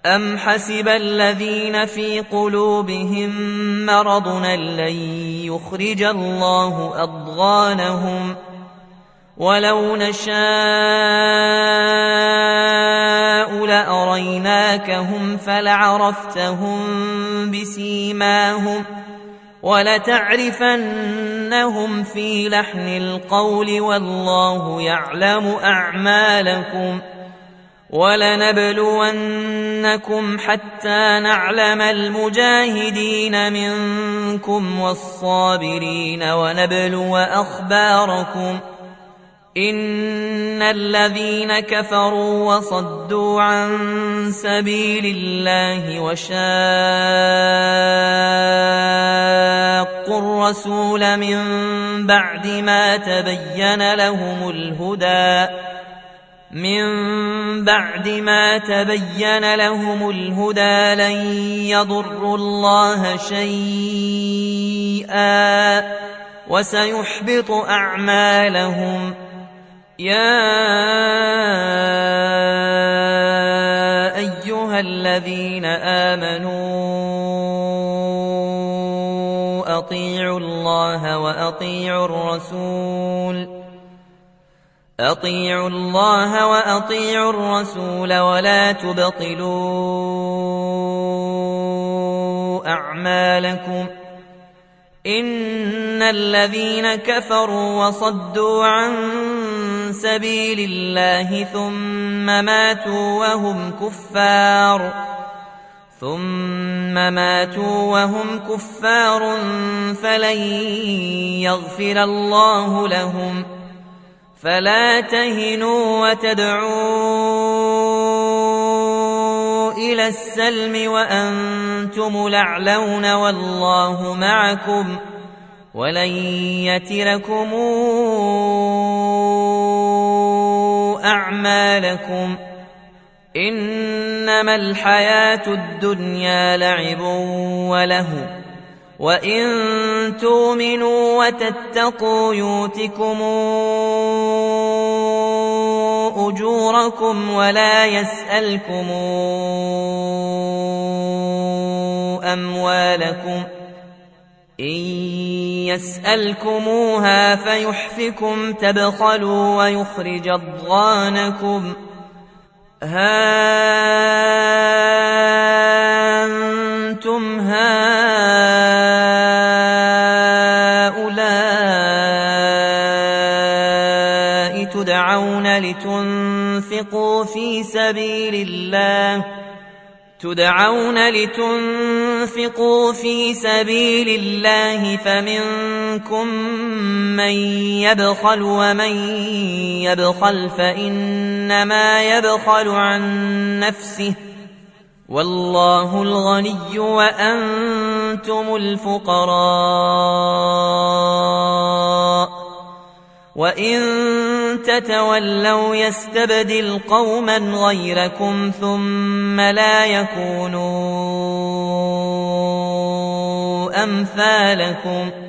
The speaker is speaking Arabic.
أم حسب الذين في قلوبهم مرض لن يخرج الله أضغانهم ولو نشاء لأريناكهم فلعرفتهم بسيماهم ولتعرفنهم في لحن القول والله يعلم أعمالكم ولنبلونكم حتى نعلم المجاهدين منكم والصابرين ونبلو أخباركم إن الذين كفروا وصدوا عن سبيل الله وشاقوا الرسول من بعد ما تبين لهم الهدى لن يضروا الله شيئا وسيحبط أعمالهم يا أيها الذين آمنوا أطيعوا الله وأطيعوا الرسول ولا تبطلوا أعمالكم إن الذين كفروا وصدوا عن سبيل الله ثم ماتوا وهم كفار فلن يغفر الله لهم فلا تهنوا وتدعوا إلى السلم وأنتم الأعلون والله معكم ولن يتركم أعمالكم إنما الحياة الدنيا لعب ولهو وإن تؤمنوا وتتقوا يؤتكم أجوركم ولا يسألكم أموالكم إن يسألكموها فيحفكم تبخلوا ويخرج أضغانكم ها أنتم هؤلاء تدعون لتنفقوا في سبيل الله فمنكم من يبخل ومن يبخل فإنما يبخل عن نفسه والله الغني وأنتم الفقراء وإن تتولوا يستبدل قوما غيركم ثم لا يكونوا أمثالكم